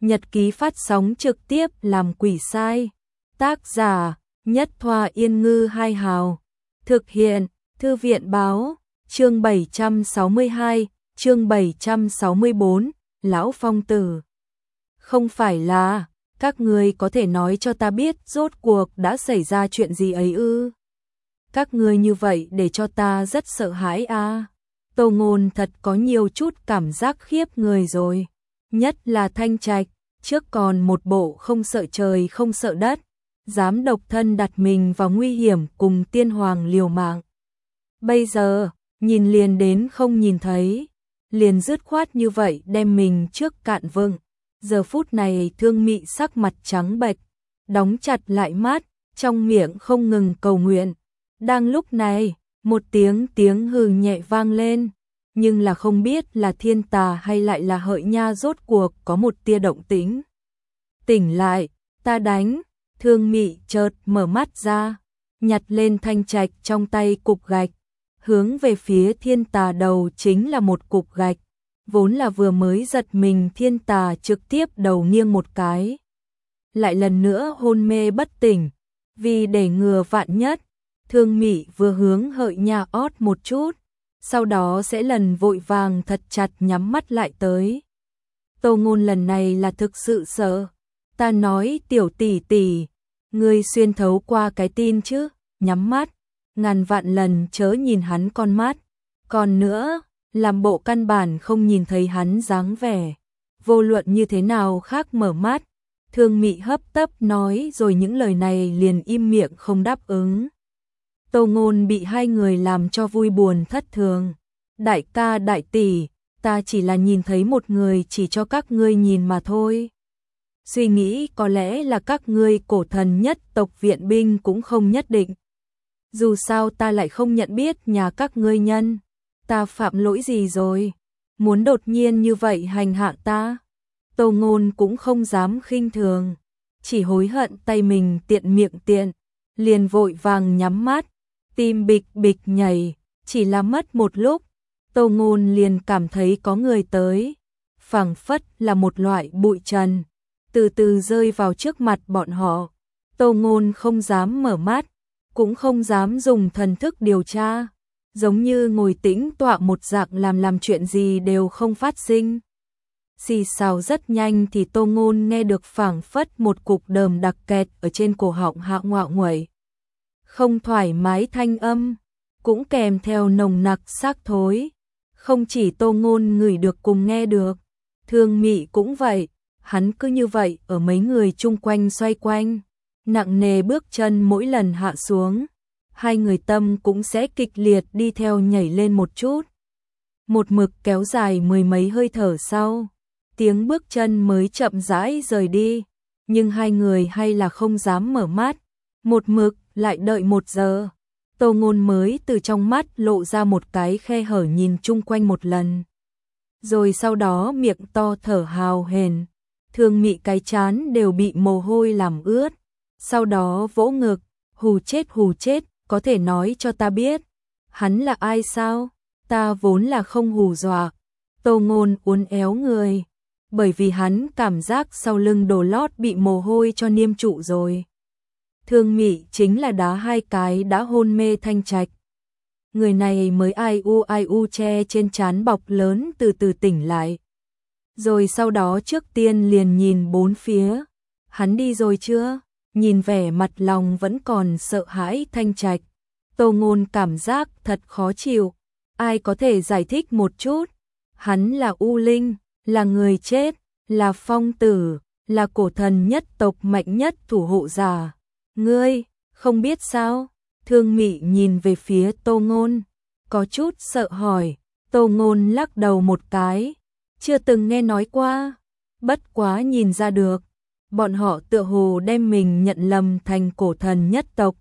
Nhật ký phát sóng trực tiếp làm quỷ sai. Tác giả Nhất Thoa Yên Ngư Hai Hào. Thực hiện Thư viện Báo. Chương 762, chương 764, Lão Phong Tử. Không phải là, các ngươi có thể nói cho ta biết rốt cuộc đã xảy ra chuyện gì ấy ư? Các ngươi như vậy để cho ta rất sợ hãi à. Tô Ngôn thật có nhiều chút cảm giác khiếp người rồi. Nhất là Thanh Trạch, trước còn một bộ không sợ trời không sợ đất, dám độc thân đặt mình vào nguy hiểm cùng tiên hoàng liều mạng. Bây giờ, nhìn liền đến không nhìn thấy, liền dứt khoát như vậy đem mình trước cạn vừng. Giờ phút này Thương Mị sắc mặt trắng bệch, đóng chặt lại mắt, trong miệng không ngừng cầu nguyện. Đang lúc này, một tiếng hừ nhẹ vang lên, nhưng là không biết là thiên tà hay lại là Hợi Nha rốt cuộc có một tia động tĩnh. Tỉnh lại, ta đánh. Thương Mị chợt mở mắt ra, nhặt lên Thanh Trạch trong tay cục gạch, hướng về phía thiên tà đầu chính là một cục gạch. Vốn là vừa mới giật mình thiên tà trực tiếp đầu nghiêng một cái, lại lần nữa hôn mê bất tỉnh. Vì để ngừa vạn nhất, Thương Mị vừa hướng Hợi Nha ót một chút, sau đó sẽ lần vội vàng thật chặt nhắm mắt lại tới. Tô Ngôn lần này là thực sự sợ. Ta nói tiểu tỷ tỷ, ngươi xuyên thấu qua cái tin chứ, nhắm mắt, ngàn vạn lần chớ nhìn hắn con mắt. Còn nữa, làm bộ căn bản không nhìn thấy hắn dáng vẻ. Vô luận như thế nào khác mở mắt. Thương Mị hấp tấp nói rồi những lời này liền im miệng không đáp ứng. Tô Ngôn bị hai người làm cho vui buồn thất thường. Đại ca đại tỷ, ta chỉ là nhìn thấy một người chỉ cho các ngươi nhìn mà thôi. Suy nghĩ có lẽ là các ngươi cổ thần nhất tộc viện binh cũng không nhất định. Dù sao ta lại không nhận biết nhà các ngươi nhân. Ta phạm lỗi gì rồi? Muốn đột nhiên như vậy hành hạ ta? Tô Ngôn cũng không dám khinh thường, chỉ hối hận tay mình tiện miệng tiện, liền vội vàng nhắm mắt, tim bịch bịch nhảy, chỉ là mất một lúc, Tô Ngôn liền cảm thấy có người tới, phảng phất là một loại bụi trần, từ từ rơi vào trước mặt bọn họ. Tô Ngôn không dám mở mắt, cũng không dám dùng thần thức điều tra, giống như ngồi tĩnh tọa một dạng làm chuyện gì đều không phát sinh. Xì xào rất nhanh thì Tô Ngôn nghe được phảng phất một cục đờm đặc kẹt ở trên cổ họng hạ ngoạo nguậy. Không thoải mái thanh âm, cũng kèm theo nồng nặc xác thối. Không chỉ Tô Ngôn ngửi được cùng nghe được, Thương Mị cũng vậy, hắn cứ như vậy ở mấy người chung quanh xoay quanh, nặng nề bước chân mỗi lần hạ xuống, hai người tâm cũng sẽ kịch liệt đi theo nhảy lên một chút. Một mực kéo dài mười mấy hơi thở sau, tiếng bước chân mới chậm rãi rời đi, nhưng hai người hay là không dám mở mắt, một mực lại đợi 1 giờ. Tô Ngôn mới từ trong mắt lộ ra một cái khe hở nhìn chung quanh một lần, rồi sau đó miệng to thở hào hển. Thương Mị cái trán đều bị mồ hôi làm ướt, sau đó vỗ ngực, hù chết, có thể nói cho ta biết, hắn là ai sao? Ta vốn là không hù dọa. Tô Ngôn uốn éo người, bởi vì hắn cảm giác sau lưng đồ lót bị mồ hôi cho niêm trụ rồi. Thương Mị chính là đá hai cái đã hôn mê Thanh Trạch. Người này mới ai u che trên trán bọc lớn từ từ tỉnh lại. Rồi sau đó trước tiên liền nhìn bốn phía. Hắn đi rồi chưa? Nhìn vẻ mặt lòng vẫn còn sợ hãi Thanh Trạch, Tô Ngôn cảm giác thật khó chịu. Ai có thể giải thích một chút? Hắn là U Linh, là người chết, là phong tử, là cổ thần nhất tộc mạnh nhất thủ hộ giả. Ngươi, không biết sao? Thương Mị nhìn về phía Tô Ngôn, có chút sợ hỏi. Tô Ngôn lắc đầu một cái, chưa từng nghe nói qua, bất quá nhìn ra được, bọn họ tựa hồ đem mình nhận lầm thành cổ thần nhất tộc.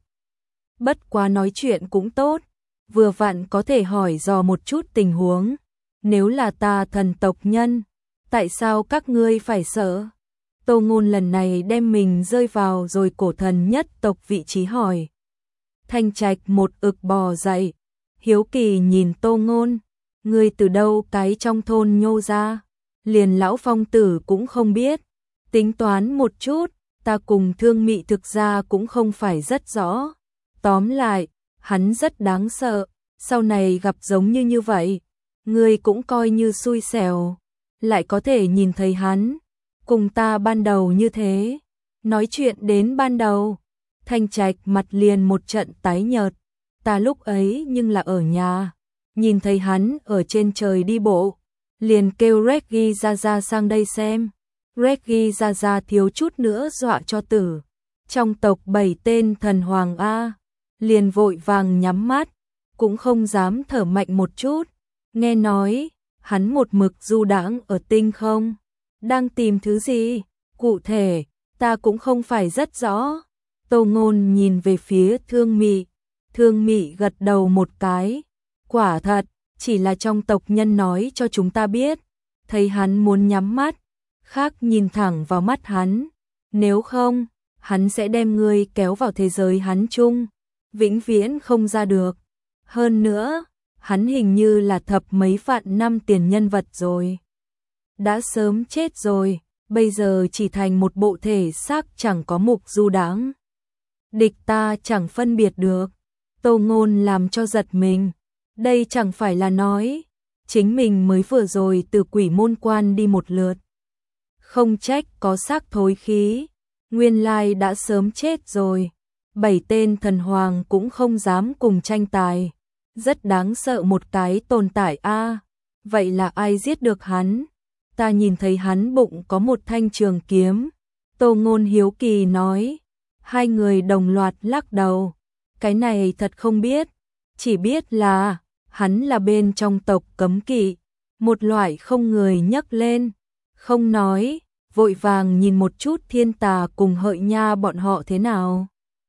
Bất quá nói chuyện cũng tốt, vừa vặn có thể hỏi dò một chút tình huống. Nếu là ta thần tộc nhân, tại sao các ngươi phải sợ? Tô Ngôn lần này đem mình rơi vào rồi cổ thần nhất tộc vị trí hỏi. Thanh Trạch một ực bò dậy, hiếu kỳ nhìn Tô Ngôn, ngươi từ đâu cái trong thôn nhô ra, liền lão phong tử cũng không biết. Tính toán một chút, ta cùng Thương Mị thực ra cũng không phải rất rõ. Tóm lại, hắn rất đáng sợ, sau này gặp giống như vậy, ngươi cũng coi như xui xẻo, lại có thể nhìn thấy hắn, cùng ta ban đầu như thế. Nói chuyện đến ban đầu, Thanh Trạch mặt liền một trận tái nhợt, ta lúc ấy nhưng là ở nhà, nhìn thấy hắn ở trên trời đi bộ, liền kêu Reggie ra sang đây xem. Reggie ra thiếu chút nữa dọa cho tử. Trong tộc 7 tên thần hoàng A, liền vội vàng nhắm mắt, cũng không dám thở mạnh một chút. Nghe nói, hắn một mực du đãng ở tinh không. Đang tìm thứ gì? Cụ thể, ta cũng không phải rất rõ. Tô Ngôn nhìn về phía Thương Mị. Thương Mị gật đầu một cái. Quả thật, chỉ là trong tộc nhân nói cho chúng ta biết. Thấy hắn muốn nhắm mắt, khác nhìn thẳng vào mắt hắn. Nếu không, hắn sẽ đem ngươi kéo vào thế giới hắn chung, vĩnh viễn không ra được. Hơn nữa, hắn hình như là thập mấy vạn năm tiền nhân vật rồi. Đã sớm chết rồi, bây giờ chỉ thành một bộ thể xác chẳng có mục du đãng. Địch ta chẳng phân biệt được. Tô Ngôn làm cho giật mình. Đây chẳng phải là nói, chính mình mới vừa rồi từ Quỷ Môn Quan đi một lượt. Không trách có xác thối khí, nguyên lai đã sớm chết rồi. 7 tên thần hoàng cũng không dám cùng tranh tài. Rất đáng sợ một cái tồn tại a. Vậy là ai giết được hắn? Ta nhìn thấy hắn bụng có một thanh trường kiếm. Tô Ngôn hiếu kỳ nói. Hai người đồng loạt lắc đầu. Cái này thật không biết. Chỉ biết là hắn là bên trong tộc cấm kỵ. Một loại không người nhắc lên. Không nói, vội vàng nhìn một chút Thiên Tà cùng Hợi Nha bọn họ thế nào.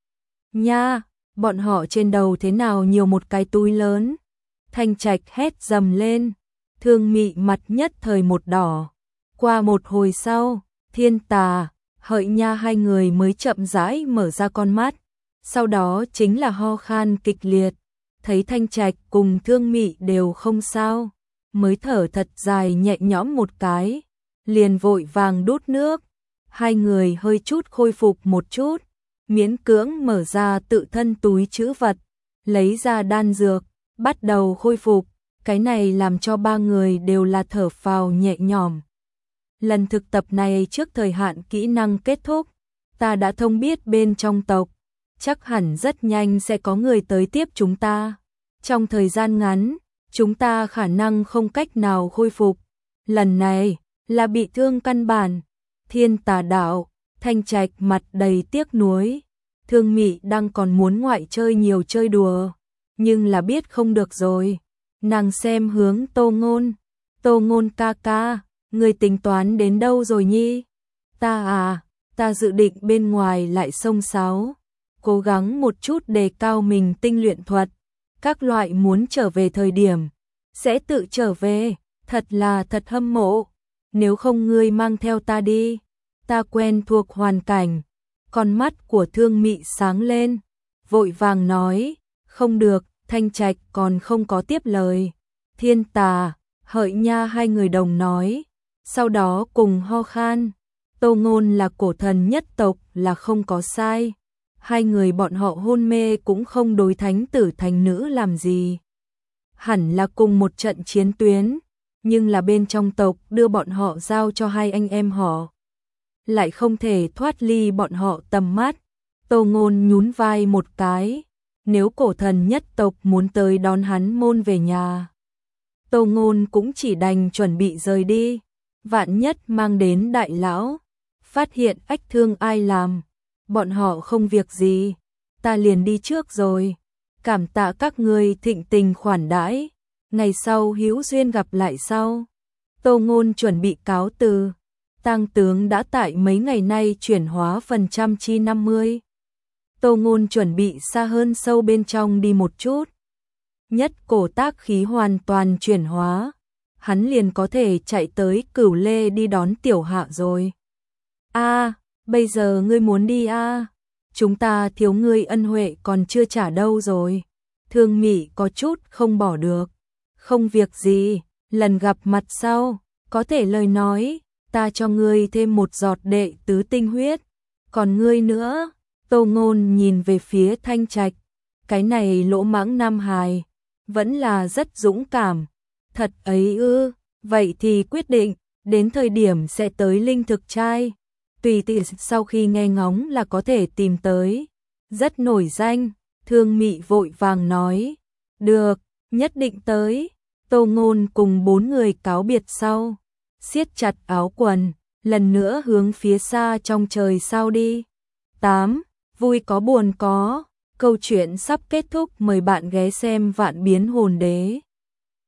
Nha, bọn họ trên đầu thế nào nhiều một cái túi lớn. Thanh Trạch hét dầm lên. Thương Mị mặt nhất thời một đỏ. Qua một hồi sau, Thiên Tà, Hợi Nha hai người mới chậm rãi mở ra con mắt. Sau đó chính là ho khan kịch liệt. Thấy Thanh Trạch cùng Thương Mị đều không sao, mới thở thật dài nhẹ nhõm một cái, liền vội vàng đút nước. Hai người hơi chút khôi phục một chút, miễn cưỡng mở ra tự thân túi trữ vật, lấy ra đan dược, bắt đầu khôi phục. Cái này làm cho ba người đều là thở phào nhẹ nhõm. Lần thực tập này trước thời hạn kỹ năng kết thúc, ta đã thông biết bên trong tộc, chắc hẳn rất nhanh sẽ có người tới tiếp chúng ta. Trong thời gian ngắn, chúng ta khả năng không cách nào khôi phục. Lần này là bị thương căn bản. Thiên Tà đạo, Thanh Trạch mặt đầy tiếc nuối. Thương Mị đang còn muốn ngoại chơi nhiều chơi đùa, nhưng là biết không được rồi. Nàng xem hướng Tô Ngôn. Tô Ngôn ca ca, người tính toán đến đâu rồi nhi? Ta dự định bên ngoài lại xông xáo, cố gắng một chút đề cao mình tinh luyện thuật. Các loại muốn trở về thời điểm, sẽ tự trở về, thật hâm mộ. Nếu không ngươi mang theo ta đi, ta quen thuộc hoàn cảnh. Con mắt của Thương Mị sáng lên, vội vàng nói, không được. Thanh Trạch còn không có tiếp lời. Thiên Tà, Hợi Nha hai người đồng nói, sau đó cùng ho khan. Tô Ngôn là cổ thần nhất tộc là không có sai. Hai người bọn họ hôn mê cũng không đối thánh tử thành nữ làm gì. Hẳn là cùng một trận chiến tuyến, nhưng là bên trong tộc đưa bọn họ giao cho hai anh em họ, lại không thể thoát ly bọn họ tầm mắt. Tô Ngôn nhún vai một cái. Nếu cổ thần nhất tộc muốn tới đón hắn môn về nhà, Tô Ngôn cũng chỉ đành chuẩn bị rời đi. Vạn nhất mang đến đại lão, phát hiện ách thương ai làm, bọn họ không việc gì, ta liền đi trước rồi. Cảm tạ các ngươi thịnh tình khoản đãi, ngày sau hữu duyên gặp lại sau. Tô Ngôn chuẩn bị cáo từ. Tang tướng đã tại mấy ngày nay chuyển hóa phần trăm chi 50. Tô Ngôn chuẩn bị xa hơn sâu bên trong đi một chút. Nhất cổ tác khí hoàn toàn chuyển hóa, hắn liền có thể chạy tới Cửu Lê đi đón Tiểu Hạ rồi. Bây giờ ngươi muốn đi chúng ta thiếu ngươi ân huệ còn chưa trả đâu rồi. Thương Mị có chút không bỏ được. Không việc gì, lần gặp mặt sau, có thể lời nói, ta cho ngươi thêm một giọt đệ tứ tinh huyết, còn ngươi nữa. Tô Ngôn nhìn về phía Thanh Trạch, cái này lỗ mãng nam hài, vẫn là rất dũng cảm. Thật ấy ư, vậy thì quyết định, đến thời điểm sẽ tới linh thực trai. Tùy tiện sau khi nghe ngóng là có thể tìm tới. Rất nổi danh, Thương Mị vội vàng nói. Được, nhất định tới. Tô Ngôn cùng 4 người cáo biệt sau, siết chặt áo quần, lần nữa hướng phía xa trong trời sao đi. 8. Vui có buồn có. Câu chuyện sắp kết thúc, mời bạn ghé xem Vạn Biến Hồn Đế.